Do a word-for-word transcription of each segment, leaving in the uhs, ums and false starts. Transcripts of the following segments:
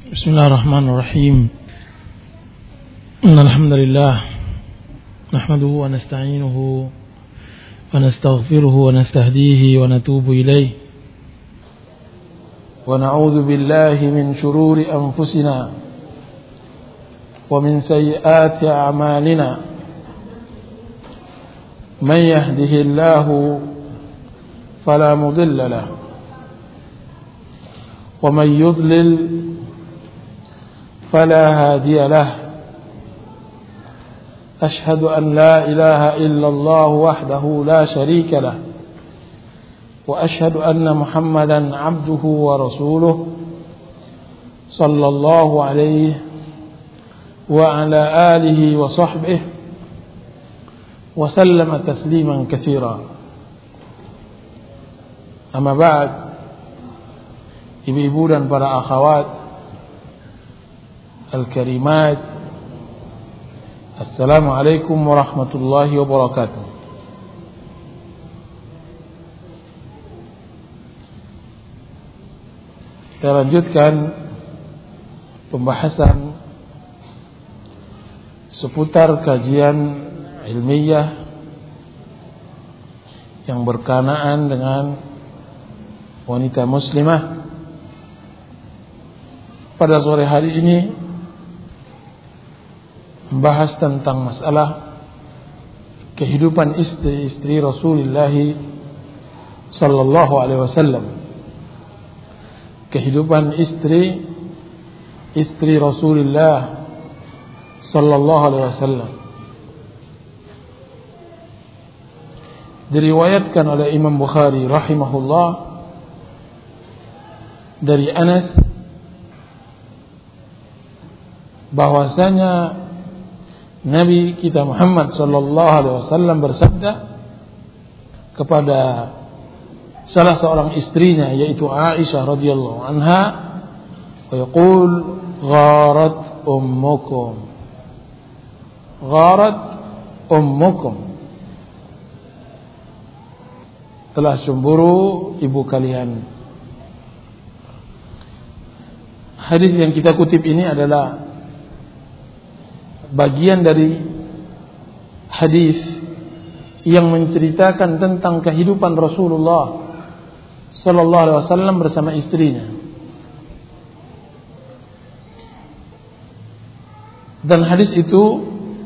بسم الله الرحمن الرحيم إن الحمد لله نحمده ونستعينه ونستغفره ونستهديه ونتوب إليه ونعوذ بالله من شرور أنفسنا ومن سيئات أعمالنا من يهده الله فلا مضل له ومن يضلل فلا هادي له أشهد أن لا إله إلا الله وحده لا شريك له وأشهد أن محمدا عبده ورسوله صلى الله عليه وعلى آله وصحبه وسلم تسليما كثيرا أما بعد ibu-ibu dan para akhwat al-karimat, assalamualaikum warahmatullahi wabarakatuh. Kita lanjutkan pembahasan seputar kajian ilmiah yang berkenaan dengan wanita muslimah. Pada sore hari ini membahas tentang masalah kehidupan istri-istri Rasulullah sallallahu alaihi wasallam. Kehidupan istri istri Rasulullah sallallahu alaihi wasallam. Diriwayatkan oleh Imam Bukhari rahimahullah dari Anas bahwasanya Nabi kita Muhammad sallallahu alaihi wasallam bersabda kepada salah seorang istrinya yaitu Aisyah radhiyallahu anha, wa yaqul gharat ummukum gharat ummukum, telah cemburu ibu kalian. Hadis yang kita kutip ini adalah bagian dari hadis yang menceritakan tentang kehidupan Rasulullah sallallahu alaihi wasallam bersama istrinya. Dan hadis itu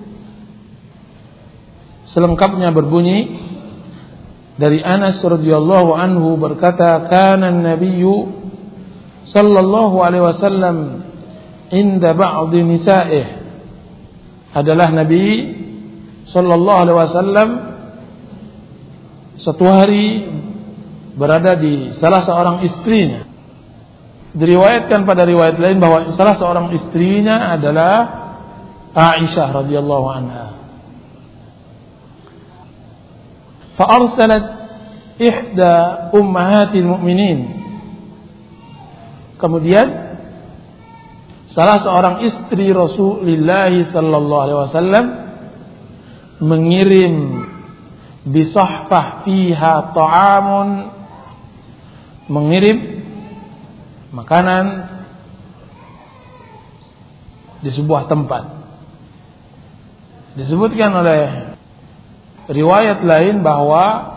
selengkapnya berbunyi dari Anas radhiyallahu anhu berkata, kana an-nabiyyu sallallahu alaihi wasallam inda ba'd nisa'ih, adalah Nabi sallallahu alaihi wasallam suatu hari berada di salah seorang istrinya. Diriwayatkan pada riwayat lain bahwa salah seorang istrinya adalah Aisyah radhiyallahu anha. Fa arsalat ihda ummahatil mu'minin. Kemudian salah seorang istri Rasulullah sallallahu alaihi wasallam mengirim bisahfah fiha ta'amun, mengirim makanan di sebuah tempat. Disebutkan oleh riwayat lain bahwa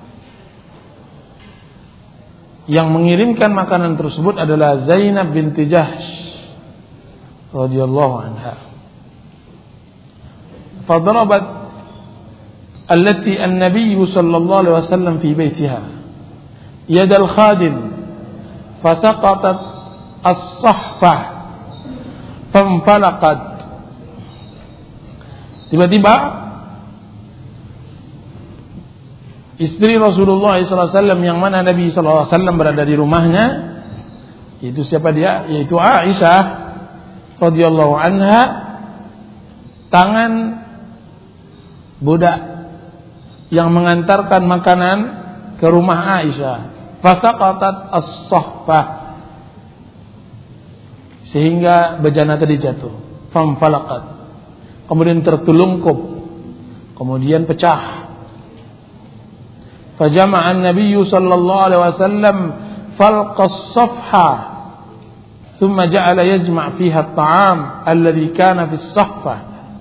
yang mengirimkan makanan tersebut adalah Zainab binti Jahsh radhiyallahu anha. Fadarabat allati an-nabiy sallallahu alaihi wasallam fi baytiha yad al-khadim fasaqatat as-sahfah fanfalaqat. Tiba-tiba istri Rasulullah sallallahu alaihi wasallam yang mana Nabi sallallahu alaihi wasallam berada di rumahnya, yaitu siapa dia? Yaitu Aisyah radhiyallahu anha, tangan budak yang mengantarkan makanan ke rumah Aisyah, fasaqatat as-sahfah, sehingga bejana tadi jatuh, famfalaqat, kemudian tertelungkup, kemudian pecah. Fajama'a an-nabiy sallallahu alaihi wasallam falqa as-safha thumma ja'ala yajma' fiha at-ta'am alladhi kana fi as-sahfah.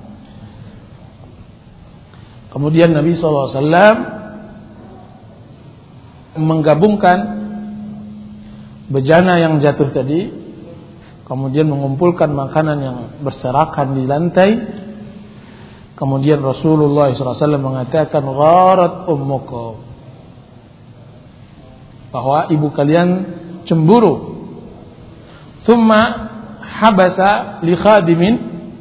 Kemudian Nabi sallallahu alaihi wasallam menggabungkan bejana yang jatuh tadi, kemudian mengumpulkan makanan yang berserakan di lantai. Kemudian Rasulullah sallallahu alaihi wasallam mengatakan gharat ummukum, bahwa ibu kalian cemburu. Thumma habasa li khadimin,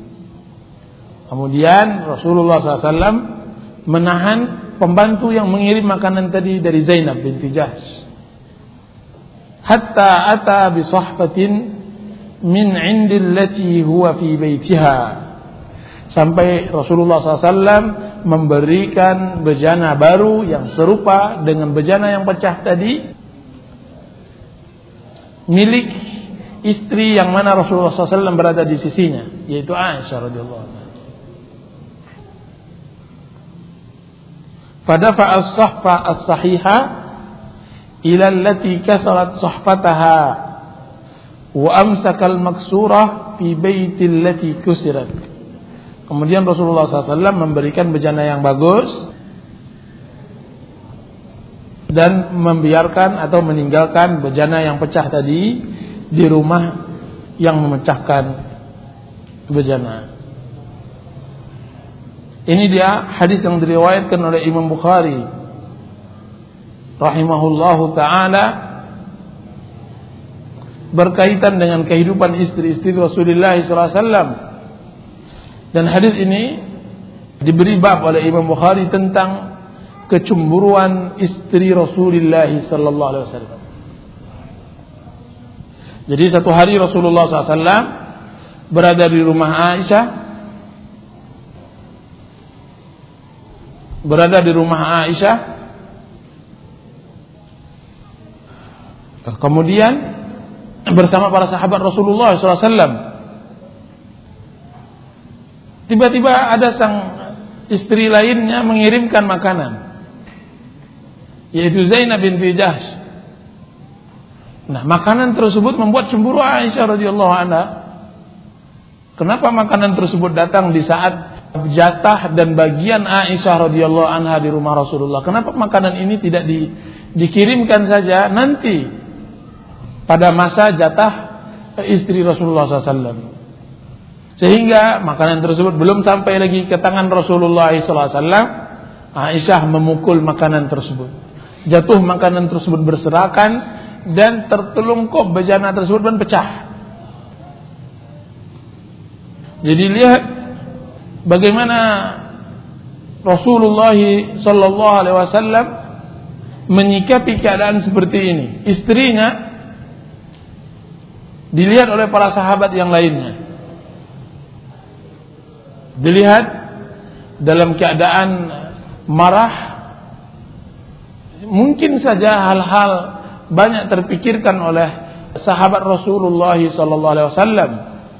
kemudian Rasulullah sallallahu alaihi wasallam menahan pembantu yang mengirim makanan tadi dari Zainab binti Jahsh, hatta ata bi sahfatin min indillati huwa fi baitiha, sampai Rasulullah sallallahu alaihi wasallam memberikan bejana baru yang serupa dengan bejana yang pecah tadi, milik istri yang mana Rasulullah sallallahu alaihi wasallam berada di sisinya, yaitu Aisyah radhiyallahu anha. Fadafa'a as-sahfa as-sahiha ila allati kasarat sahfataha wa amsaka al-maksurah fi baiti allati kusirat. Kemudian Rasulullah sallallahu alaihi wasallam memberikan bejana yang bagus dan membiarkan atau meninggalkan bejana yang pecah tadi di rumah yang memecahkan bejana. Ini dia hadis yang diriwayatkan oleh Imam Bukhari rahimahullahu taala berkaitan dengan kehidupan istri-istri Rasulullah sallallahu alaihi wasallam. Dan hadis ini diberi bab oleh Imam Bukhari tentang kecemburuan istri Rasulullah sallallahu alaihi wasallam. Jadi satu hari Rasulullah sallallahu alaihi wasallam berada di rumah Aisyah, berada di rumah Aisyah. Kemudian bersama para sahabat Rasulullah sallallahu alaihi wasallam, tiba-tiba ada sang istri lainnya mengirimkan makanan, yaitu Zainab binti Jahsh. Nah, makanan tersebut membuat cemburu Aisyah radhiyallahu anha. Kenapa makanan tersebut datang di saat jatah dan bagian Aisyah radhiyallahu anha di rumah Rasulullah? Kenapa makanan ini tidak di, dikirimkan saja nanti pada masa jatah istri Rasulullah sallallahu alaihi wasallam? Sehingga makanan tersebut belum sampai lagi ke tangan Rasulullah sallallahu alaihi wasallam, Aisyah memukul makanan tersebut. Jatuh makanan tersebut berserakan dan tertelungkup bejana tersebut dan pecah. Jadi lihat bagaimana Rasulullah sallallahu alaihi wasallam menyikapi keadaan seperti ini. Istrinya dilihat oleh para sahabat yang lainnya, dilihat dalam keadaan marah. Mungkin saja hal-hal banyak terpikirkan oleh sahabat Rasulullah sallallahu alaihi wasallam.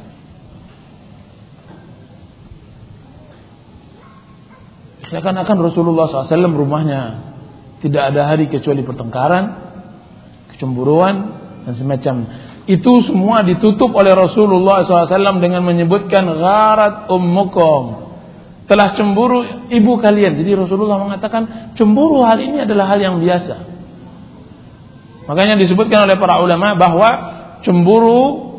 Seakan-akan Rasulullah sallallahu alaihi wasallam rumahnya tidak ada hari kecuali pertengkaran, kecemburuan dan semacam. Itu semua ditutup oleh Rasulullah sallallahu alaihi wasallam dengan menyebutkan gharat ummukum, telah cemburu ibu kalian. Jadi Rasulullah mengatakan cemburu hal ini adalah hal yang biasa. Makanya disebutkan oleh para ulama bahwa cemburu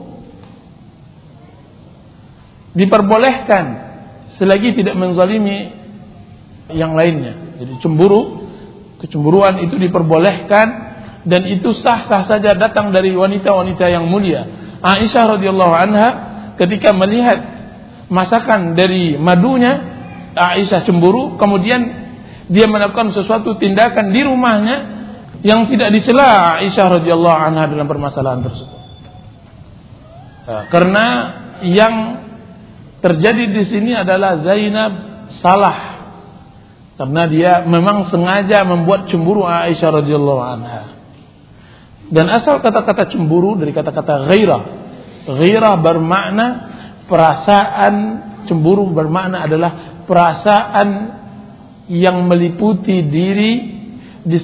diperbolehkan selagi tidak menzalimi yang lainnya. Jadi cemburu, kecemburuan itu diperbolehkan dan itu sah-sah saja datang dari wanita-wanita yang mulia. Aisyah radhiyallahu anha ketika melihat masakan dari madunya, Aisyah cemburu, kemudian dia melakukan sesuatu tindakan di rumahnya yang tidak dicela Aisyah radhiyallahu anha dalam permasalahan tersebut. Nah, karena yang terjadi di sini adalah Zainab salah, karena dia memang sengaja membuat cemburu Aisyah radhiyallahu anha. Dan asal kata-kata cemburu dari kata-kata ghairah. Ghairah bermakna perasaan, cemburu bermakna adalah perasaan yang meliputi diri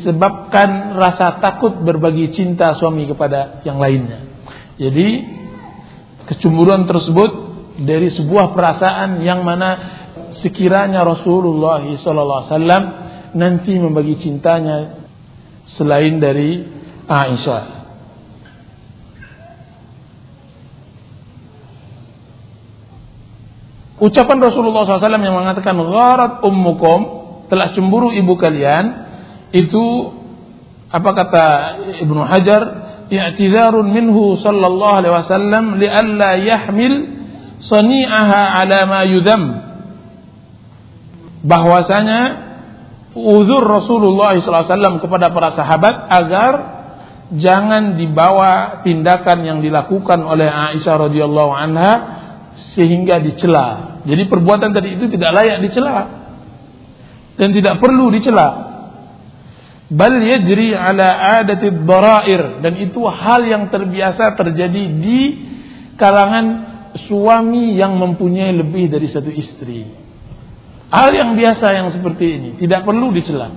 disebabkan rasa takut berbagi cinta suami kepada yang lainnya. Jadi kecemburuan tersebut dari sebuah perasaan yang mana sekiranya Rasulullah sallallahu alaihi wasallam nanti membagi cintanya selain dari Aisyah. Ucapan Rasulullah sallallahu alaihi wasallam yang mengatakan gharat ummukum, telah cemburu ibu kalian, itu apa kata Ibnu Hajar, i'tizarun minhu sallallahu alaihi wasallam li'alla yahmil sani'aha ala ma yudham, bahwasanya uzur Rasulullah sallallahu alaihi wasallam kepada para sahabat agar jangan dibawa tindakan yang dilakukan oleh Aisyah radhiyallahu anha sehingga dicela. Jadi perbuatan tadi itu tidak layak dicela dan tidak perlu dicela. Bal yajri ala adati dharair, dan itu hal yang terbiasa terjadi di kalangan suami yang mempunyai lebih dari satu istri. Hal yang biasa yang seperti ini tidak perlu dicela.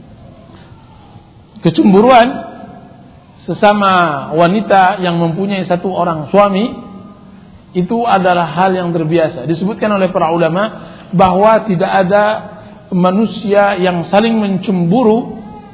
Kecemburuan sesama wanita yang mempunyai satu orang suami itu adalah hal yang terbiasa. Disebutkan oleh para ulama bahwa tidak ada manusia yang saling mencemburu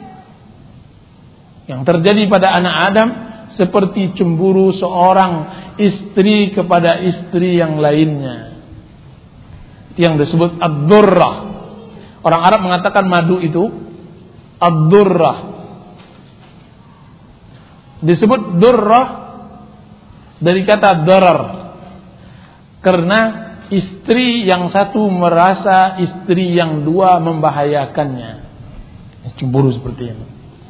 yang terjadi pada anak Adam seperti cemburu seorang istri kepada istri yang lainnya, yang disebut ad-durrah. Orang Arab mengatakan madu itu ad-durrah. Disebut durrah dari kata darar, karena istri yang satu merasa istri yang dua membahayakannya. Cemburu seperti ini.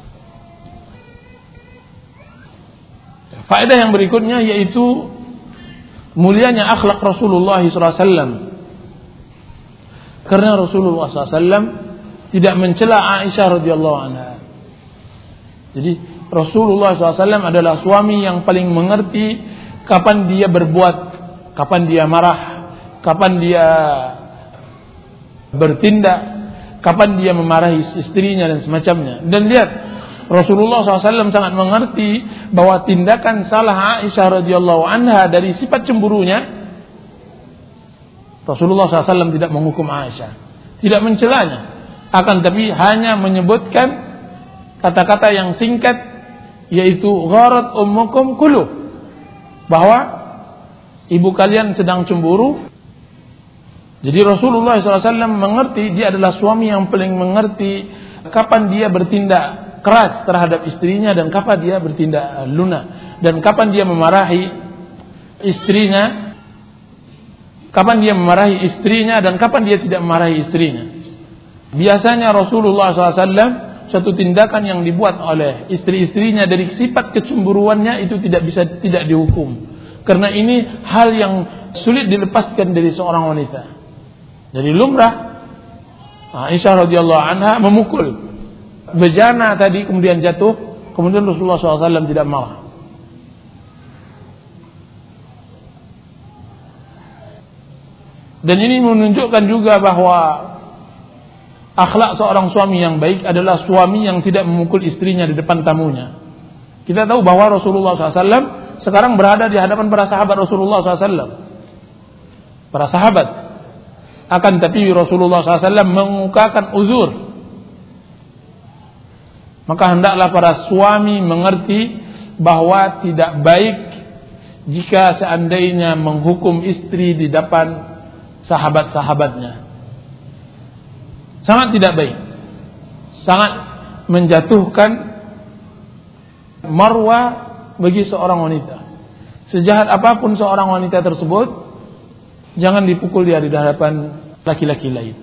Faedah yang berikutnya yaitu mulianya akhlak Rasulullah sallallahu alaihi wasallam. Karena Rasulullah sallallahu alaihi wasallam tidak mencela Aisyah radhiyallahu anha. Jadi Rasulullah sallallahu alaihi wasallam adalah suami yang paling mengerti kapan dia berbuat, kapan dia marah, kapan dia bertindak, kapan dia memarahi istrinya dan semacamnya. Dan lihat, Rasulullah sallallahu alaihi wasallam sangat mengerti bahwa tindakan salah Aisyah radhiyallahu anha dari sifat cemburunya, Rasulullah sallallahu alaihi wasallam tidak menghukum Aisyah, tidak mencelanya, akan tapi hanya menyebutkan kata-kata yang singkat, yaitu gharat ummukum kulu, bahwa ibu kalian sedang cemburu. Jadi Rasulullah sallallahu alaihi wasallam mengerti, dia adalah suami yang paling mengerti kapan dia bertindak keras terhadap istrinya dan kapan dia bertindak lunak, dan kapan dia memarahi istrinya, kapan dia memarahi istrinya dan kapan dia tidak memarahi istrinya. Biasanya Rasulullah sallallahu alaihi wasallam suatu tindakan yang dibuat oleh istri-istrinya dari sifat kecemburuannya itu tidak bisa tidak dihukum, karena ini hal yang sulit dilepaskan dari seorang wanita. Jadi lumrah Aisyah radhiyallahu anha memukul bejana tadi, kemudian jatuh, kemudian Rasulullah sallallahu alaihi wasallam tidak marah. Dan ini menunjukkan juga bahwa akhlak seorang suami yang baik adalah suami yang tidak memukul istrinya di depan tamunya. Kita tahu bahwa Rasulullah sallallahu alaihi wasallam sekarang berada di hadapan para sahabat Rasulullah sallallahu alaihi wasallam, para sahabat. Akan tapi Rasulullah sallallahu alaihi wasallam mengukakan uzur. Maka hendaklah para suami mengerti bahwa tidak baik jika seandainya menghukum istri di depan sahabat-sahabatnya. Sangat tidak baik, sangat menjatuhkan marwah bagi seorang wanita. Sejahat apapun seorang wanita tersebut, jangan dipukul dia di hadapan laki-laki lain.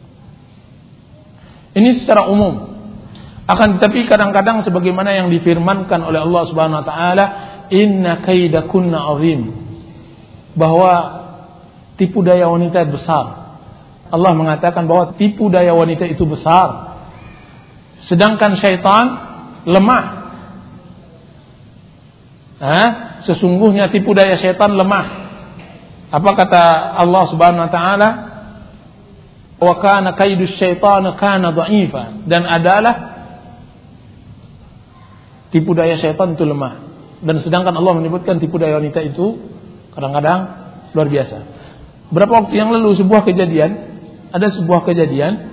Ini secara umum. Akan tetapi kadang-kadang sebagaimana yang difirmankan oleh Allah Subhanahu wa taala, inna kaidakunna azim, bahwa tipu daya wanita besar. Allah mengatakan bahwa tipu daya wanita itu besar, sedangkan syaitan lemah. Hah? Sesungguhnya tipu daya syaitan lemah. Apa kata Allah Subhanahu wa taala? Wa kana kaidus syaitan kana dha'ifa, dan adalah tipu daya syaitan itu lemah. Dan sedangkan Allah menyebutkan tipu daya wanita itu Kadang-kadang luar biasa. Berapa waktu yang lalu sebuah kejadian, ada sebuah kejadian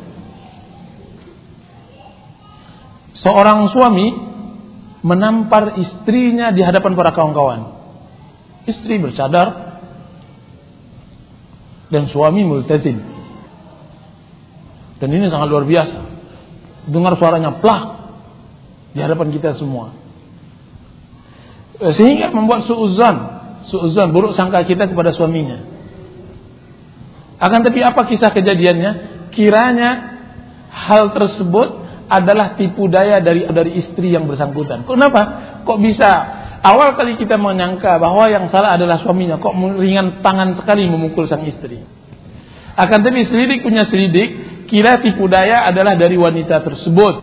seorang suami menampar istrinya di hadapan para kawan-kawan. Istri bercadar dan suami multazim. Dan ini sangat luar biasa. Dengar suaranya plak di hadapan kita semua. Sehingga membuat suudzon, suudzon buruk sangka kita kepada suaminya. Akan tapi apa kisah kejadiannya? Kiranya hal tersebut adalah tipu daya dari dari istri yang bersangkutan. Kenapa? Kok bisa awal kali kita menyangka bahwa yang salah adalah suaminya, kok ringan tangan sekali memukul sang istri. Akan tapi selidik punya selidik, kira tipu daya adalah dari wanita tersebut.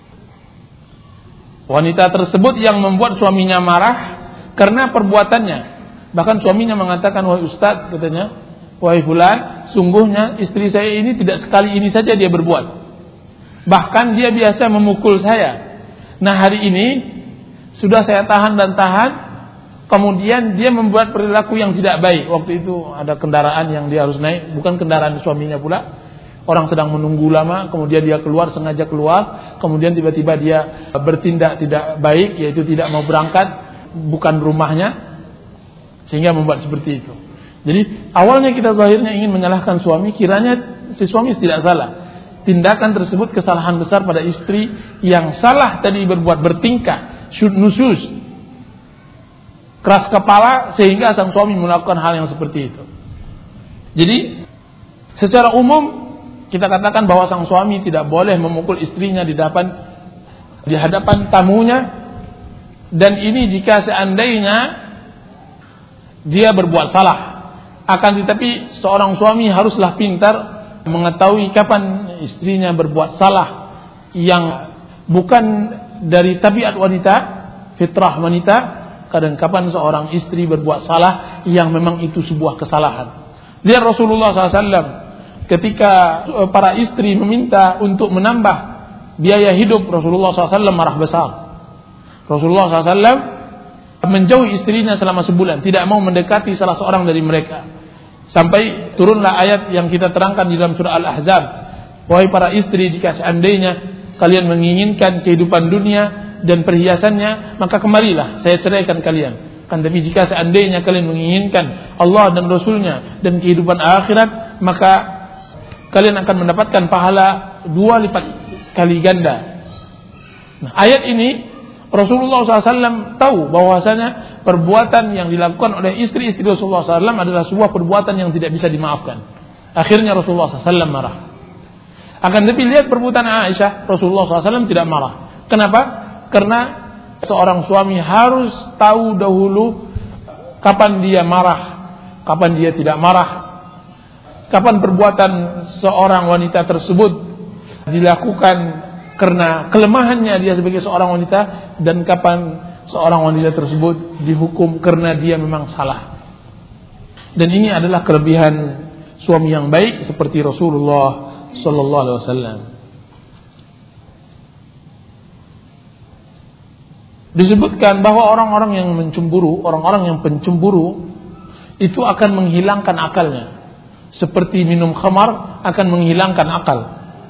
Wanita tersebut yang membuat suaminya marah karena perbuatannya. Bahkan suaminya mengatakan, "Wahai Ustaz," katanya, "wahai fulan, sungguhnya istri saya ini tidak sekali ini saja dia berbuat. Bahkan dia biasa memukul saya. Nah hari ini sudah saya tahan dan tahan. Kemudian dia membuat perilaku yang tidak baik. Waktu itu ada kendaraan yang dia harus naik, bukan kendaraan suaminya pula. Orang sedang menunggu lama, kemudian dia keluar, sengaja keluar. Kemudian tiba-tiba dia bertindak tidak baik, yaitu tidak mau berangkat, bukan rumahnya, sehingga membuat seperti itu. Jadi awalnya kita zahirnya ingin menyalahkan suami, kiranya si suami tidak salah. Tindakan tersebut kesalahan besar pada istri yang salah tadi berbuat bertingkah syud nusus, keras kepala, sehingga sang suami melakukan hal yang seperti itu. Jadi secara umum kita katakan bahwa sang suami tidak boleh memukul istrinya di hadapan di hadapan tamunya, dan ini jika seandainya dia berbuat salah. Akan tetapi seorang suami haruslah pintar mengetahui kapan istrinya berbuat salah yang bukan dari tabiat wanita, fitrah wanita, dan kapan seorang istri berbuat salah yang memang itu sebuah kesalahan. Lihat Rasulullah shallallahu alaihi wasallam ketika para istri meminta untuk menambah biaya hidup, Rasulullah shallallahu alaihi wasallam marah besar. Rasulullah shallallahu alaihi wasallam menjauhi istrinya selama sebulan, tidak mau mendekati salah seorang dari mereka. Sampai turunlah ayat yang kita terangkan di dalam surah Al-Ahzab. Wahai para istri, jika seandainya kalian menginginkan kehidupan dunia dan perhiasannya, maka kemarilah, saya ceraikan kalian. Kan tapi jika seandainya kalian menginginkan Allah dan Rasulnya dan kehidupan akhirat, maka kalian akan mendapatkan pahala dua lipat kali ganda. Nah, ayat ini Rasulullah shallallahu alaihi wasallam tahu bahwasanya perbuatan yang dilakukan oleh istri-istri Rasulullah shallallahu alaihi wasallam adalah sebuah perbuatan yang tidak bisa dimaafkan. Akhirnya Rasulullah shallallahu alaihi wasallam marah. Akan tetapi lihat perbuatan Aisyah, Rasulullah shallallahu alaihi wasallam tidak marah. Kenapa? Karena seorang suami harus tahu dahulu kapan dia marah, kapan dia tidak marah, kapan perbuatan seorang wanita tersebut dilakukan karena kelemahannya dia sebagai seorang wanita, dan kapan seorang wanita tersebut dihukum karena dia memang salah. Dan ini adalah kelebihan suami yang baik seperti Rasulullah sallallahu alaihi wasallam. Disebutkan bahwa orang-orang yang mencemburu, orang-orang yang pencemburu itu akan menghilangkan akalnya. Seperti minum khamar akan menghilangkan akal.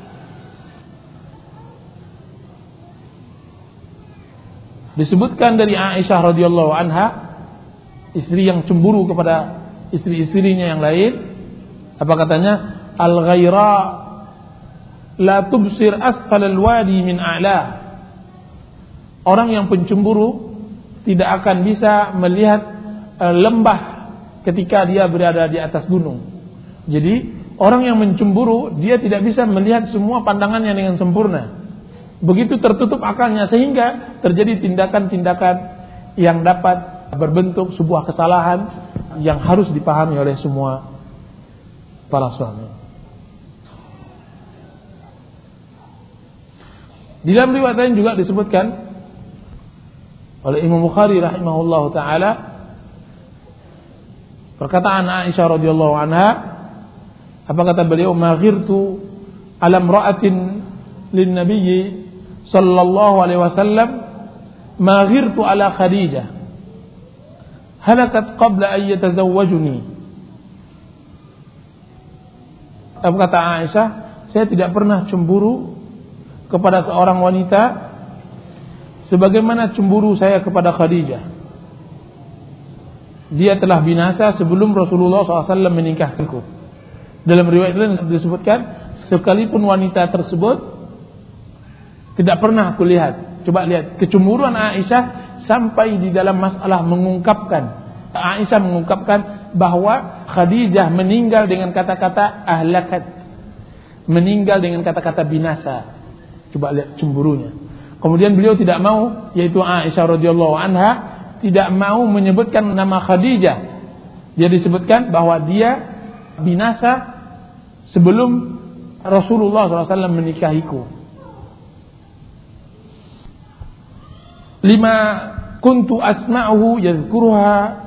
Disebutkan dari Aisyah radhiyallahu anha, istri yang cemburu kepada istri-istrinya yang lain, apa katanya? Al-ghaira la tubsir asfal al-wadi min a'la. Orang yang pencemburu tidak akan bisa melihat uh, lembah ketika dia berada di atas gunung. Jadi orang yang mencemburu dia tidak bisa melihat semua pandangannya dengan sempurna. Begitu tertutup akalnya sehingga terjadi tindakan-tindakan yang dapat berbentuk sebuah kesalahan yang harus dipahami oleh semua para suami. Di dalam riwayat lain juga disebutkan oleh Imam Bukhari rahimahullahu taala, perkataan Aisyah radhiyallahu anha, apa kata beliau? "Ma ghirtu ala imra'atin lin nabiyyi sallallahu alaihi wasallam ma ghirtu ala Khadijah." halakat qabla an yatazawwajuni. Apa kata Aisyah, saya tidak pernah cemburu kepada seorang wanita sebagaimana cemburu saya kepada Khadijah. Dia telah binasa sebelum Rasulullah shallallahu alaihi wasallam menikahkanku. Dalam riwayat lain disebutkan, sekalipun wanita tersebut tidak pernah aku lihat. Coba lihat kecemburuan Aisyah sampai di dalam masalah mengungkapkan. Aisyah mengungkapkan bahwa Khadijah meninggal dengan kata-kata ahlakat, meninggal dengan kata-kata binasa. Coba lihat cemburunya. Kemudian beliau tidak mau, yaitu Aisyah radhiyallahu anha, tidak mau menyebutkan nama Khadijah. Dia disebutkan bahwa dia binasa sebelum Rasulullah shallallahu alaihi wasallam menikahiku. Lima kuntu asma'uhu yadhkuruha,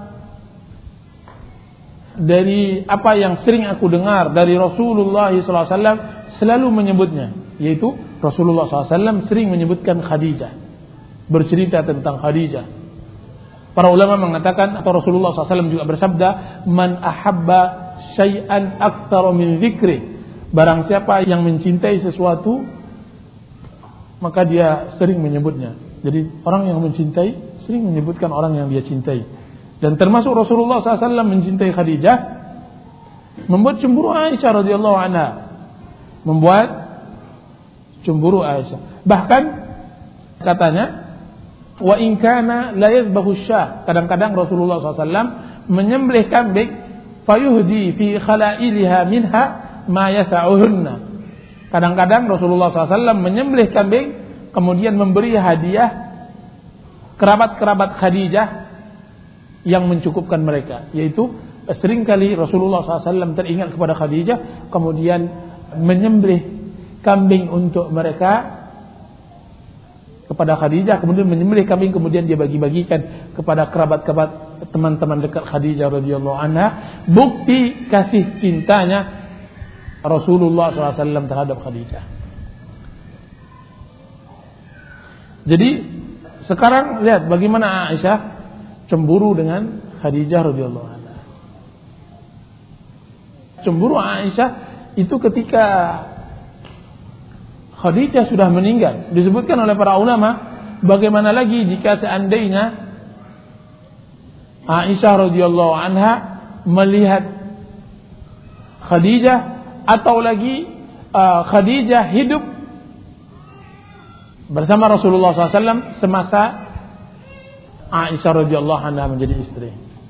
dari apa yang sering aku dengar dari Rasulullah shallallahu alaihi wasallam selalu menyebutnya, yaitu Rasulullah shallallahu alaihi wasallam sering menyebutkan Khadijah, bercerita tentang Khadijah. Para ulama mengatakan, atau Rasulullah shallallahu alaihi wasallam juga bersabda, man ahabba syai'an aktsara min dzikri, barang siapa yang mencintai sesuatu maka dia sering menyebutnya. Jadi orang yang mencintai sering menyebutkan orang yang dia cintai. Dan termasuk Rasulullah shallallahu alaihi wasallam mencintai Khadijah, membuat cemburu Aisyah radhiyallahu anha, membuat cemburu Aisyah. Bahkan katanya, wa in kana la yadhbahu syah, kadang-kadang Rasulullah shallallahu alaihi wasallam menyembelih kambing, fayuhdi fi khalailiha minha ma yasa'uhunna. Kadang-kadang Rasulullah shallallahu alaihi wasallam menyembelih kambing, kemudian memberi hadiah kerabat-kerabat Khadijah yang mencukupkan mereka. Yaitu seringkali Rasulullah shallallahu alaihi wasallam teringat kepada Khadijah, kemudian menyembelih kambing untuk mereka, kepada Khadijah, kemudian menyembelih kambing, kemudian dia bagi-bagikan kepada kerabat-kerabat teman-teman dekat Khadijah radhiyallahu anha. Bukti kasih cintanya Rasulullah shallallahu alaihi wasallam terhadap Khadijah. Jadi sekarang lihat bagaimana Aisyah cemburu dengan Khadijah radhiyallahu anha. Cemburu Aisyah itu ketika Khadijah sudah meninggal. Disebutkan oleh para ulama, bagaimana lagi jika seandainya Aisyah radhiyallahu anha melihat Khadijah, atau lagi uh, Khadijah hidup bersama Rasulullah shallallahu alaihi wasallam semasa Aisyah radhiyallahu anha menjadi istri.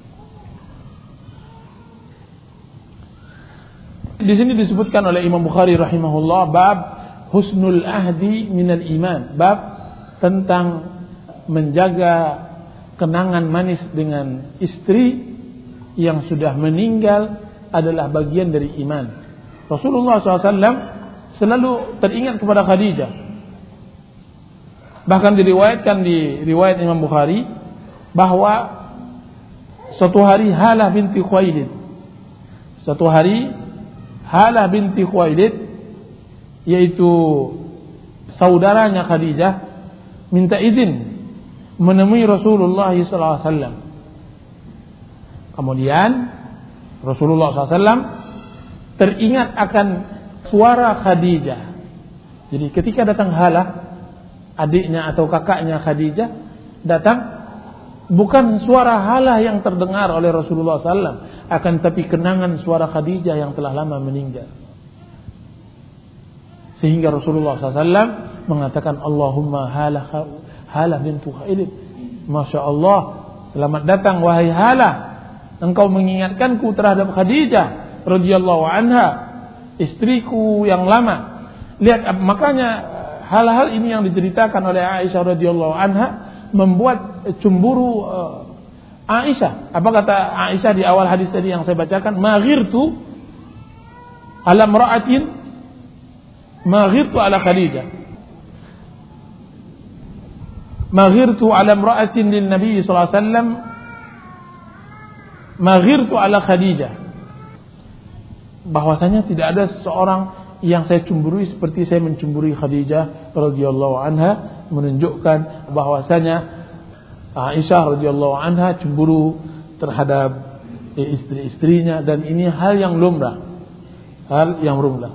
Di sini disebutkan oleh Imam Bukhari rahimahullah, bab husnul ahdi minal iman, bab tentang menjaga kenangan manis dengan istri yang sudah meninggal adalah bagian dari iman. Rasulullah shallallahu alaihi wasallam selalu teringat kepada Khadijah. Bahkan diriwayatkan di riwayat Imam Bukhari bahwa suatu hari Halah binti Khuwailid, suatu hari Halah binti Khuwailid, yaitu saudaranya Khadijah, minta izin menemui Rasulullah shallallahu alaihi wasallam. Kemudian Rasulullah shallallahu alaihi wasallam teringat akan suara Khadijah. Jadi ketika datang Halah, adiknya atau kakaknya Khadijah datang, bukan suara Halah yang terdengar oleh Rasulullah shallallahu alaihi wasallam, akan tapi kenangan suara Khadijah yang telah lama meninggal. Sehingga Rasulullah shallallahu alaihi wasallam mengatakan, Allahumma Halah, Halah bintu Khuwailid, Masya Allah, selamat datang wahai Halah, engkau mengingatkanku terhadap Khadijah radhiyallahu anha, istriku yang lama. Lihat, makanya hal-hal ini yang diceritakan oleh Aisyah radhiyallahu anha membuat cemburu uh, Aisyah. Apa kata Aisyah di awal hadis tadi yang saya bacakan? Maghirtu ala mra'atin, maghirtu ala Khadijah, maghirtu ala mra'atin lin Nabi sallallahu alaihi wasallam, maghirtu ala Khadijah. Bahwasanya tidak ada seorang yang saya cemburui seperti saya mencemburui Khadijah radhiyallahu anha, menunjukkan bahwasanya Aisyah radhiyallahu anha cemburu terhadap istri-istrinya, dan ini hal yang lumrah, hal yang lumrah.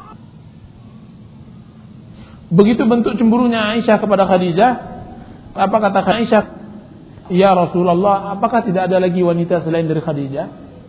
Begitu bentuk cemburunya Aisyah kepada Khadijah, apa kata Aisyah? Ya Rasulullah, apakah tidak ada lagi wanita selain dari Khadijah?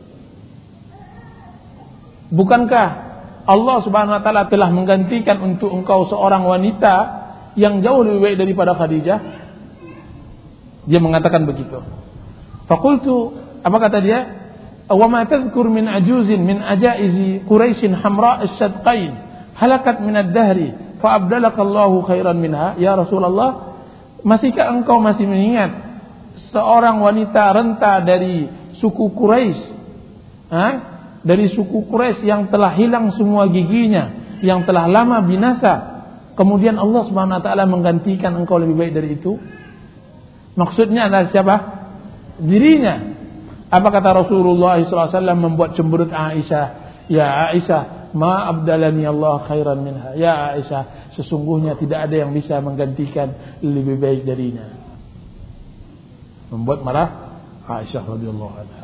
Bukankah Allah Subhanahu wa taala telah menggantikan untuk engkau seorang wanita yang jauh lebih baik daripada Khadijah? Dia mengatakan begitu. Faqultu, apa kata dia? Wa ma tadhkur min ajuzin min ajaizi Quraisyin hamra asy-syadqain halakat min ad-dahri fa abdalakallahu khairan minha. Ya Rasulullah, masihkah engkau masih mengingat seorang wanita renta dari suku Quraisy, ha? Dari suku Quraisy yang telah hilang semua giginya, yang telah lama binasa, kemudian Allah Subhanahu wa taala menggantikan engkau lebih baik dari itu? Maksudnya adalah siapa? Dirinya. Apa kata Rasulullah sallallahu alaihi wasallam membuat cemberut Aisyah? Ya Aisyah, ma abdalani Allah khairan minha. Ya Aisyah, sesungguhnya tidak ada yang bisa menggantikan lebih baik darinya. Membuat marah Aisyah radhiyallahu anha.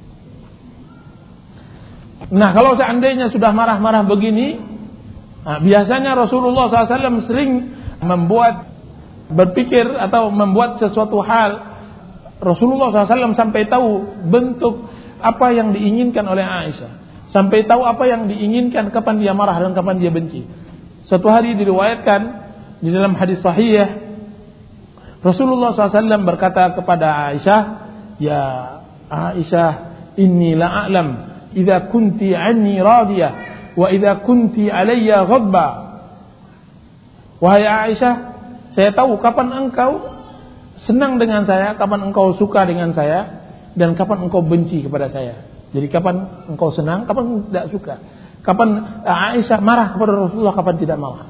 Nah, kalau seandainya sudah marah-marah begini, nah, biasanya Rasulullah sallallahu alaihi wasallam sering membuat berpikir atau membuat sesuatu hal. Rasulullah sallallahu alaihi wasallam sampai tahu bentuk apa yang diinginkan oleh Aisyah, sampai tahu apa yang diinginkan, kapan dia marah dan kapan dia benci. Suatu hari diriwayatkan di dalam hadis sahih, Rasulullah sallallahu alaihi wasallam berkata kepada Aisyah, ya Aisyah, inni la'alam idza kunti anni radiyah wa idza kunti alayya ghadba. Wahai Aisyah, saya tahu kapan engkau senang dengan saya, kapan engkau suka dengan saya, dan kapan engkau benci kepada saya. Jadi kapan engkau senang, kapan tidak suka. Kapan Aisyah marah kepada Rasulullah, kapan tidak marah.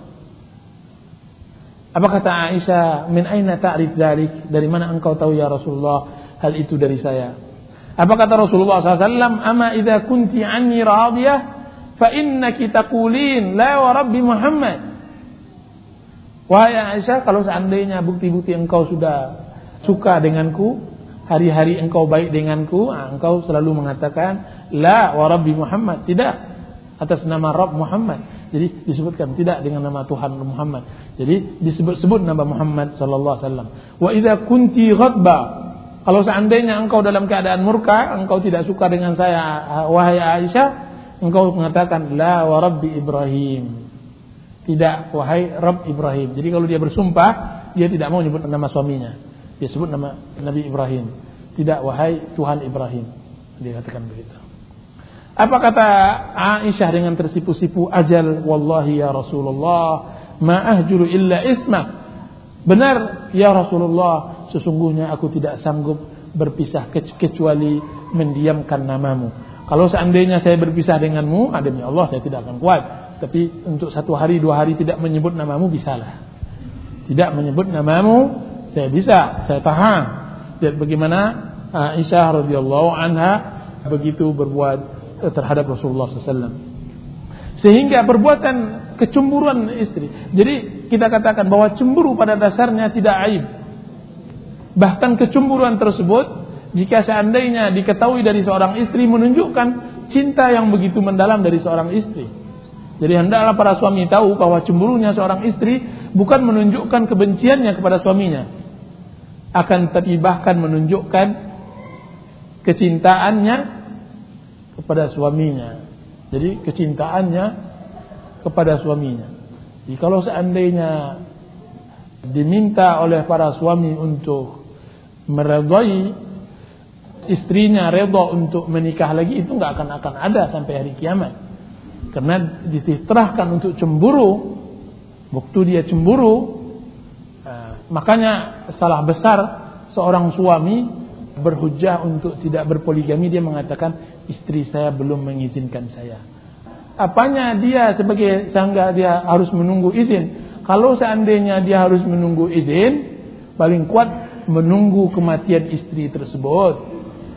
Apa kata Aisyah? Min aina ta'rif dzalik? Dari mana engkau tahu ya Rasulullah hal itu dari saya? Apa kata Rasulullah sallallahu alaihi wasallam? Ama idza kunti anni radiyah fa innaki taqulin la wa rabbi Muhammad. Wahai Aisyah, kalau seandainya bukti-bukti engkau sudah suka denganku, hari-hari engkau baik denganku, engkau selalu mengatakan la wa rabbi Muhammad, tidak atas nama Rabb Muhammad. Jadi disebutkan tidak dengan nama Tuhan Muhammad. Jadi disebut-sebut nama Muhammad sallallahu alaihi wasallam. Wa idza kunti ghadba, kalau seandainya engkau dalam keadaan murka, engkau tidak suka dengan saya wahai Aisyah, engkau mengatakan la wa rabbi Ibrahim, tidak wahai Rabb Ibrahim. Jadi kalau dia bersumpah, dia tidak mau menyebut nama suaminya, dia sebut nama Nabi Ibrahim, tidak wahai Tuhan Ibrahim, dia katakan begitu. Apa kata Aisyah dengan tersipu-sipu? Ajal wallahi ya Rasulullah ma ahjuru illa isma. Benar ya Rasulullah, sesungguhnya aku tidak sanggup berpisah kecuali mendiamkan namamu. Kalau seandainya saya berpisah denganmu, demi Allah saya tidak akan kuat. Tapi untuk satu hari dua hari tidak menyebut namamu bisalah. Tidak menyebut namamu saya bisa, saya tahan. Lihat bagaimana Aisyah radhiyallahu anha begitu berbuat terhadap Rasulullah sallallahu alaihi wasallam. Sehingga perbuatan kecemburuan istri. Jadi kita katakan bahwa cemburu pada dasarnya tidak aib. Bahkan kecemburuan tersebut, jika seandainya diketahui dari seorang istri, menunjukkan cinta yang begitu mendalam dari seorang istri. Jadi hendaklah para suami tahu bahwa cemburunya seorang istri bukan menunjukkan kebenciannya kepada suaminya, akan tetapi bahkan menunjukkan kecintaannya kepada suaminya. Jadi kecintaannya kepada suaminya. Jadi kalau seandainya diminta oleh para suami untuk meredai istrinya redha untuk menikah lagi, itu nggak akan akan ada sampai hari kiamat. Karena difitrahkan untuk cemburu. Waktu dia cemburu, makanya salah besar seorang suami berhujjah untuk tidak berpoligami. Dia mengatakan istri saya belum mengizinkan saya. Apanya dia sebagai sangga dia harus menunggu izin? Kalau seandainya dia harus menunggu izin, paling kuat menunggu kematian istri tersebut.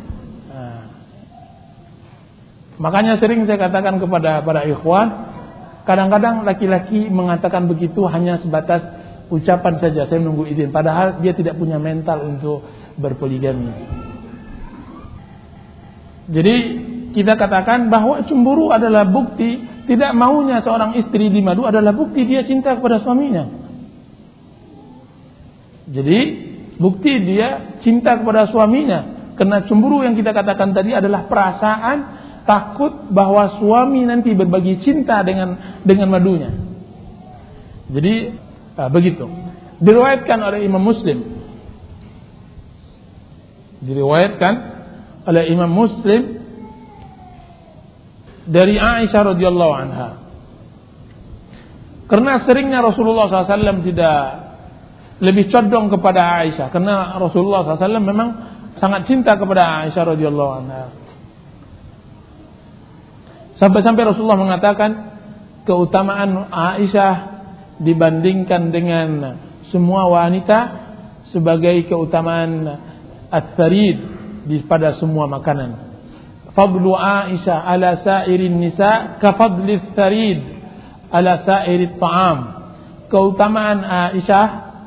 Makanya sering saya katakan kepada para ikhwan, kadang-kadang laki-laki mengatakan begitu hanya sebatas ucapan saja, saya menunggu izin, padahal dia tidak punya mental untuk berpoligami. Jadi kita katakan bahwa cemburu adalah bukti tidak maunya seorang istri di madu adalah bukti dia cinta kepada suaminya. Jadi bukti dia cinta kepada suaminya. Karena cemburu yang kita katakan tadi adalah perasaan takut bahwa suami nanti berbagi cinta dengan dengan madunya. Jadi nah, begitu. Diriwayatkan oleh Imam Muslim. Diriwayatkan oleh Imam Muslim dari Aisyah radhiyallahu anha. Karena seringnya Rasulullah shallallahu alaihi wasallam tidak lebih condong kepada Aisyah, karena Rasulullah shallallahu alaihi wasallam memang sangat cinta kepada Aisyah radhiyallahu anha. Sampai-sampai Rasulullah mengatakan keutamaan Aisyah dibandingkan dengan semua wanita sebagai keutamaan at-tharid pada semua makanan. Fadlu Aisyah ala sairin nisa ka fadli at-tharid ala sairit ta'am. Keutamaan Aisyah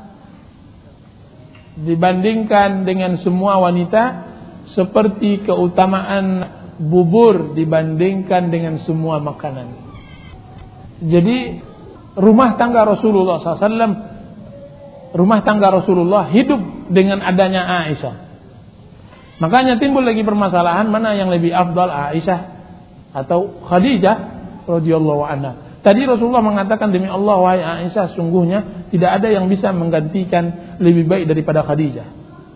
dibandingkan dengan semua wanita seperti keutamaan bubur dibandingkan dengan semua makanan. Jadi rumah tangga Rasulullah shallallahu alaihi wasallam, rumah tangga Rasulullah hidup dengan adanya Aisyah. Makanya timbul lagi permasalahan mana yang lebih afdal, Aisyah atau Khadijah radhiyallahu anha. Tadi Rasulullah mengatakan, demi Allah wahai Aisyah, sungguhnya tidak ada yang bisa menggantikan lebih baik daripada Khadijah.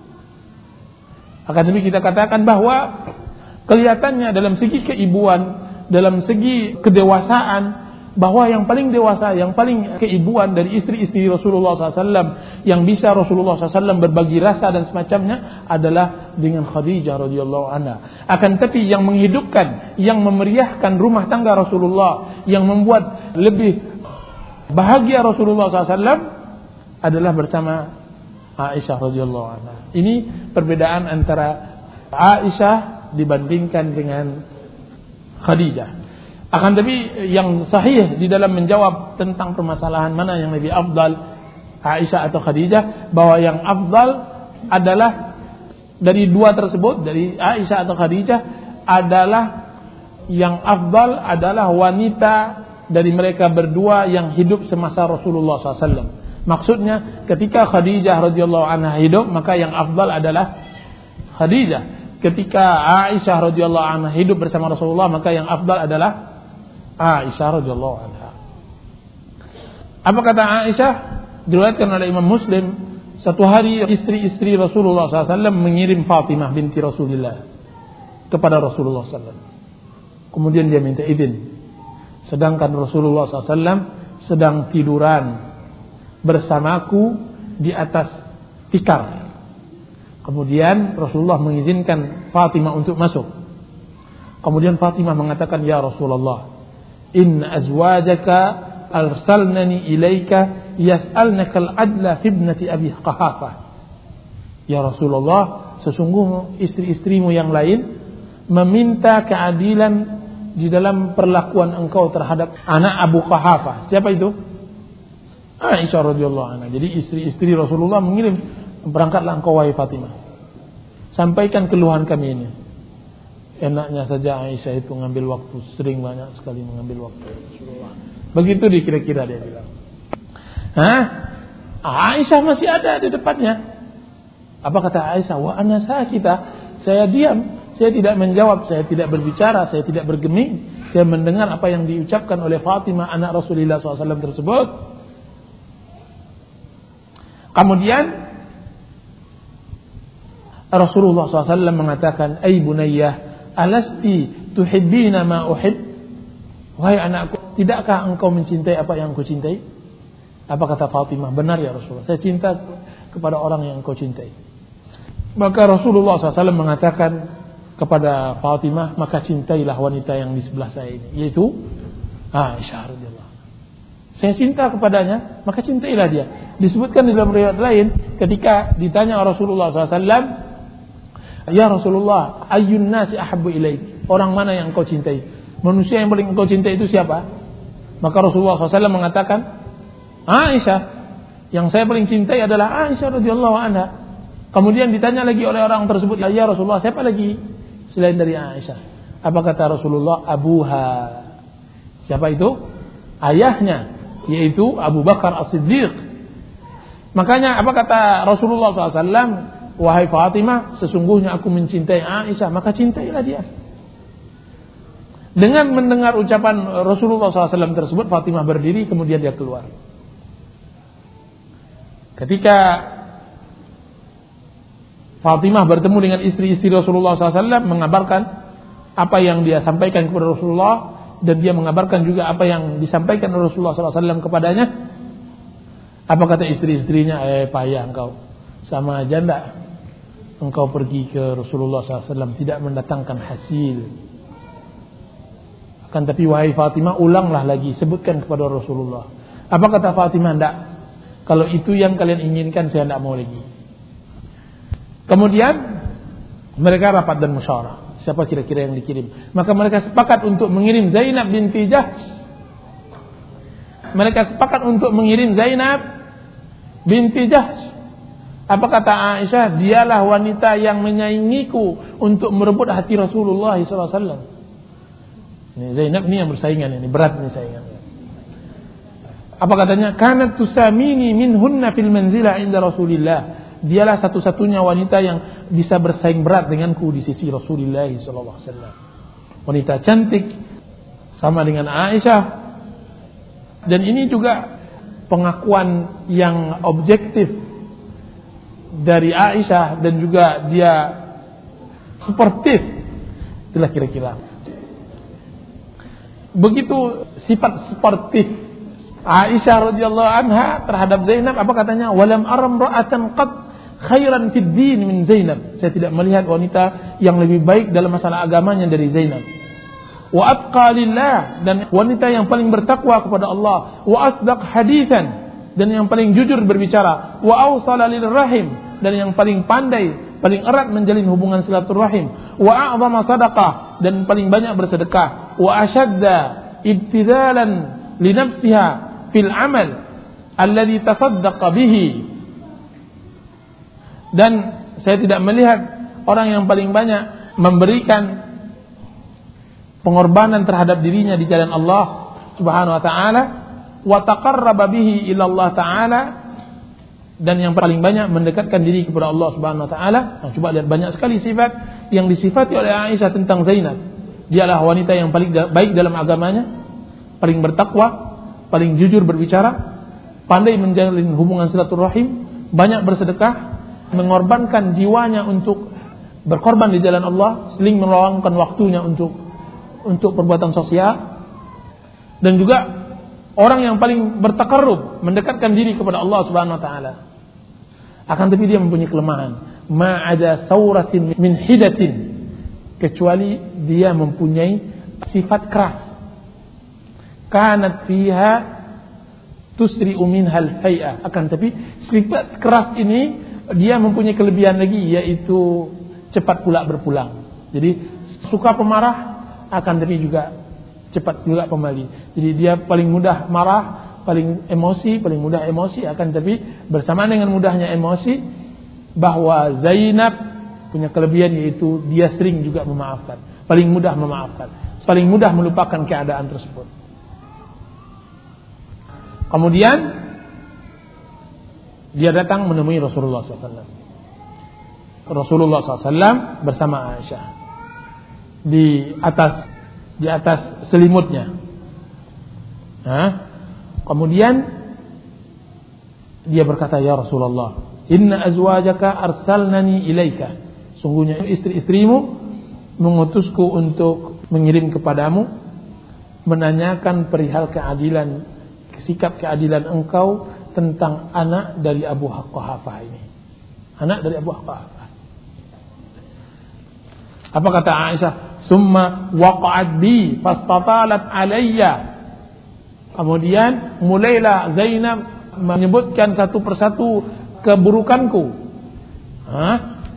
Akan tetapi kita katakan bahwa kelihatannya dalam segi keibuan, dalam segi kedewasaan, bahwa yang paling dewasa, yang paling keibuan dari istri-istri Rasulullah shallallahu alaihi wasallam yang bisa Rasulullah shallallahu alaihi wasallam berbagi rasa dan semacamnya adalah dengan Khadijah radhiyallahu anha. Akan tetapi yang menghidupkan, yang memeriahkan rumah tangga Rasulullah, yang membuat lebih bahagia Rasulullah shallallahu alaihi wasallam adalah bersama Aisyah radhiyallahu anha. Ini perbedaan antara Aisyah dibandingkan dengan Khadijah. Akan tetapi yang sahih di dalam menjawab tentang permasalahan mana yang lebih afdal, Aisyah atau Khadijah, bahwa yang afdal adalah dari dua tersebut, dari Aisyah atau Khadijah, adalah yang afdal adalah wanita dari mereka berdua yang hidup semasa Rasulullah shallallahu alaihi wasallam. Maksudnya ketika Khadijah radhiyallahu anha hidup, maka yang afdal adalah Khadijah. Ketika Aisyah radhiyallahu anha hidup bersama Rasulullah, maka yang afdal adalah Aisyah radhiyallahu anha. Apa kata Aisyah? Diriwayatkan oleh Imam Muslim, satu hari istri-istri Rasulullah shallallahu alaihi wasallam mengirim Fatimah binti Rasulullah kepada Rasulullah shallallahu alaihi wasallam. Kemudian dia minta izin. Sedangkan Rasulullah shallallahu alaihi wasallam sedang tiduran bersamaku di atas tikar. Kemudian Rasulullah mengizinkan Fatimah untuk masuk. Kemudian Fatimah mengatakan, ya Rasulullah, in azwajaka arsalnani ilaika yas'alnaka al-adla fi ibnati Abi Quhafah. Ya Rasulullah, sesungguhnya istri-istrimu yang lain meminta keadilan di dalam perlakuan engkau terhadap anak Abu Quhafah. Siapa itu? Aisyah radhiyallahu anha. Jadi istri-istri Rasulullah mengirim, berangkatlah engkau wahai Fatimah, sampaikan keluhan kami ini. Enaknya saja Aisyah itu mengambil waktu, sering banyak sekali mengambil waktu Rasulullah. Begitu dikira-kira dia bilang. Hah? Aisyah masih ada di depannya. Apa kata Aisyah? Wa ana sakita. Saya diam, saya tidak menjawab, saya tidak berbicara, saya tidak bergeming. Saya mendengar apa yang diucapkan oleh Fatimah anak Rasulullah shallallahu alaihi wasallam tersebut. Kemudian Rasulullah shallallahu alaihi wasallam mengatakan, "Ai bunayyah, alasti tuhibbina ma uhib?" Wahai anakku, tidakkah engkau mencintai apa yang aku cintai? Apa kata Fatimah? Benar ya Rasulullah, saya cinta kepada orang yang engkau cintai. Maka Rasulullah shallallahu alaihi wasallam mengatakan kepada Fatimah, maka cintailah wanita yang di sebelah saya ini, yaitu Aisyah radhiyallahu anha. Saya cinta kepadanya, maka cintailah dia. Disebutkan di dalam riwayat lain, ketika ditanya Rasulullah shallallahu alaihi wasallam, ya Rasulullah, ayyun nasi ahabbu ilaik? Orang mana yang engkau cintai? Manusia yang paling engkau cintai itu siapa? Maka Rasulullah shallallahu alaihi wasallam mengatakan, Aisyah. Yang saya paling cintai adalah Aisyah radhiyallahu anha. Kemudian ditanya lagi oleh orang tersebut, ya Rasulullah, siapa lagi? selain dari Aisyah. Apa kata Rasulullah? Abuha. Siapa itu? Ayahnya, yaitu Abu Bakar As-Siddiq. Makanya apa kata Rasulullah shallallahu alaihi wasallam? Wahai Fatimah, sesungguhnya aku mencintai Aisyah, maka cintailah dia. Dengan mendengar ucapan Rasulullah shallallahu alaihi wasallam tersebut, Fatimah berdiri, kemudian dia keluar. Ketika Fatimah bertemu dengan istri-istri Rasulullah shallallahu alaihi wasallam, mengabarkan apa yang dia sampaikan kepada Rasulullah, dan dia mengabarkan juga apa yang disampaikan Rasulullah shallallahu alaihi wasallam kepadanya. Apa kata istri-istrinya? Eh payah engkau, sama aja enggak engkau pergi ke Rasulullah shallallahu alaihi wasallam, tidak mendatangkan hasil. Akan tapi wahai Fatimah, ulanglah lagi, sebutkan kepada Rasulullah. Apa kata Fatimah? Enggak, kalau itu yang kalian inginkan, saya enggak mau lagi. Kemudian mereka rapat dan musyawarah, siapa kira-kira yang dikirim. Maka mereka sepakat untuk mengirim Zainab binti Jahsh. Mereka sepakat untuk mengirim Zainab binti Jahsh. Apa kata Aisyah? Dialah wanita yang menyaingiku untuk merebut hati Rasulullah shallallahu alaihi wasallam. Ini Zainab ini yang bersaingan, ini berat ini saingannya. Apa katanya? Kanat tusamini minhunna fil manzilah inda Rasulillah. Dialah satu-satunya wanita yang bisa bersaing berat denganku di sisi Rasulullah shallallahu alaihi wasallam. Wanita cantik sama dengan Aisyah. Dan ini juga pengakuan yang objektif dari Aisyah, dan juga dia sportif. Itulah kira-kira. Begitu sifat sportif Aisyah radhiyallahu anha terhadap Zainab, apa katanya? Walam aram ra'atan qad khairan fid din min Zainab. Saya tidak melihat wanita yang lebih baik dalam masalah agamanya dari Zainab. Wa atqa lillah, dan wanita yang paling bertakwa kepada Allah. Wa asdaq haditsan, dan yang paling jujur berbicara. Wa awsala lil rahim, dan yang paling pandai, paling erat menjalin hubungan silaturahim. Wa a'zama sadaqah, dan paling banyak bersedekah. Wa ashadda ibtidalan li nafsiha fil amal alladhi tasaddaqa bihi. Dan saya tidak melihat orang yang paling banyak memberikan pengorbanan terhadap dirinya di jalan Allah Subhanahu wa taala, wa taqarraba bihi ila Allah taala, dan yang paling banyak mendekatkan diri kepada Allah Subhanahu wa taala. Nah, coba lihat banyak sekali sifat yang disifati oleh Aisyah tentang Zainab. Dialah wanita yang paling baik dalam agamanya, paling bertakwa, paling jujur berbicara, pandai menjalin hubungan silaturahim, banyak bersedekah, mengorbankan jiwanya untuk berkorban di jalan Allah, sering meluangkan waktunya untuk untuk perbuatan sosial, dan juga orang yang paling bertakarrub, mendekatkan diri kepada Allah Subhanahu wa taala. Akan tapi dia mempunyai kelemahan, ma ada sauratin min hidatin, kecuali dia mempunyai sifat keras. Kanat fiha tusri'u minhal hay'ah. Akan tapi sifat keras ini dia mempunyai kelebihan lagi, yaitu cepat pula berpulang. Jadi suka pemarah, akan tapi juga cepat juga kembali. Jadi dia paling mudah marah, paling emosi, paling mudah emosi. Akan tapi bersamaan dengan mudahnya emosi, bahwa Zainab punya kelebihan, yaitu dia sering juga memaafkan, paling mudah memaafkan, paling mudah melupakan keadaan tersebut. Kemudian dia datang menemui Rasulullah shallallahu alaihi wasallam. Rasulullah shallallahu alaihi wasallam bersama Aisyah di atas di atas selimutnya. Nah, kemudian dia berkata, ya Rasulullah, inna azwajaka arsalnani ilaika. Sungguhnya istri-istrimu mengutusku untuk mengirim kepadamu, menanyakan perihal keadilan, sikap keadilan engkau tentang anak dari Abu Quhafah ini. Anak dari Abu Quhafah. Apa kata Aisyah? Summa waqa'at bi fastatalat alayya. Kemudian mulailah Zainab menyebutkan satu persatu keburukanku, ha?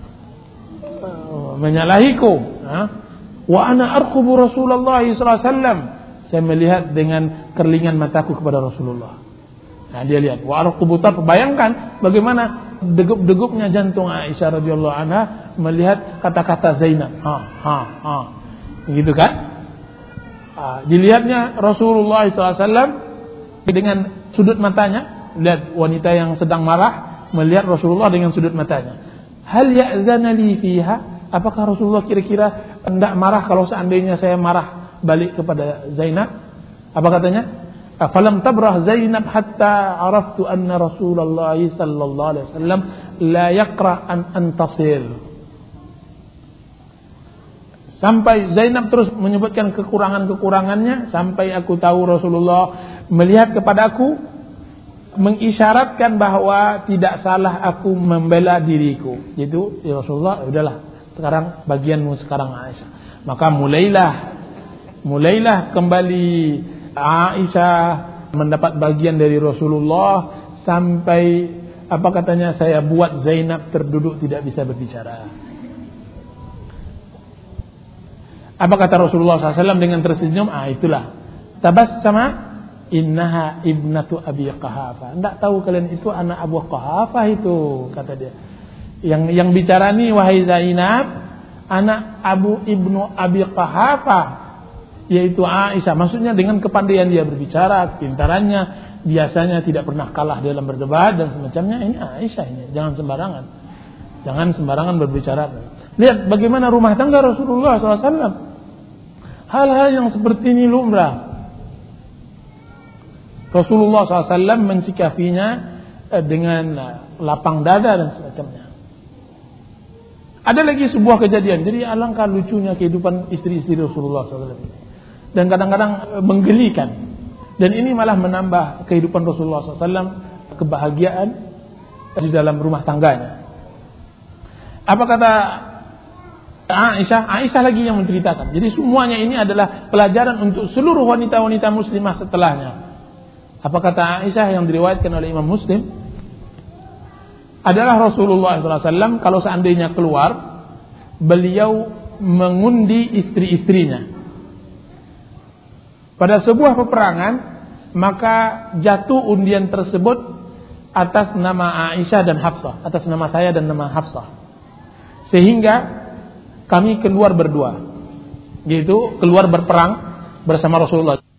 Menyalahiku, ha? Wa ana arqubu Rasulullah sallallahu alaihi wasallam. Saya melihat dengan kerlingan mataku kepada Rasulullah. Nah, dia lihat wa arqubu, bayangkan bagaimana degup-degupnya jantung Aisyah radhiyallahu anha melihat kata-kata Zainab. Ha ha ha. Gitu kan? Ah, dilihatnya Rasulullah shallallahu alaihi wasallam dengan sudut matanya, lihat wanita yang sedang marah melihat Rasulullah dengan sudut matanya. Hal ya'zana li fiha? Apakah Rasulullah kira-kira hendak marah kalau seandainya saya marah balik kepada Zainab? Apa katanya? Falam tabrah Zainab hatta araftu anna Rasulullah sallallahu alaihi wasallam la yaqra an antasil. Sampai Zainab terus menyebutkan kekurangan-kekurangannya, sampai aku tahu Rasulullah melihat kepadaku mengisyaratkan bahwa tidak salah aku membela diriku. Itu ya Rasulullah, udahlah, sekarang bagianmu sekarang Aisyah. Maka mulailah mulailah kembali Aisyah mendapat bagian dari Rasulullah, sampai apa katanya, saya buat Zainab terduduk tidak bisa berbicara. Apa kata Rasulullah shallallahu alaihi wasallam dengan tersenyum? Ah, itulah tabassama innaha ibnatu Abi Quhafa. Enggak tahu kalian itu anak Abu Quhafa itu, kata dia. Yang yang bicara nih, wahai Zainab, anak Abu Ibnu Abi Quhafa, yaitu Aisyah. Maksudnya dengan kepandaian dia berbicara, pintarannya, biasanya tidak pernah kalah dalam berdebat dan semacamnya. Ini Aisyah ini, jangan sembarangan. Jangan sembarangan berbicara. Lihat bagaimana rumah tangga Rasulullah shallallahu alaihi wasallam. Hal-hal yang seperti ini lumrah. Rasulullah shallallahu alaihi wasallam mensikapinya dengan lapang dada dan semacamnya. Ada lagi sebuah kejadian. Jadi alangkah lucunya kehidupan istri-istri Rasulullah shallallahu alaihi wasallam. Dan kadang-kadang menggelikan. Dan ini malah menambah kehidupan Rasulullah shallallahu alaihi wasallam kebahagiaan di dalam rumah tangganya. Apa kata Aisyah? Aisyah lagi yang menceritakan. Jadi semuanya ini adalah pelajaran untuk seluruh wanita-wanita muslimah setelahnya. Apa kata Aisyah yang diriwayatkan oleh Imam Muslim? Adalah Rasulullah shallallahu alaihi wasallam kalau seandainya keluar, beliau mengundi istri-istrinya. Pada sebuah peperangan, maka jatuh undian tersebut atas nama Aisyah dan Hafsah, atas nama saya dan nama Hafsah. Sehingga kami keluar berdua, yaitu keluar berperang bersama Rasulullah.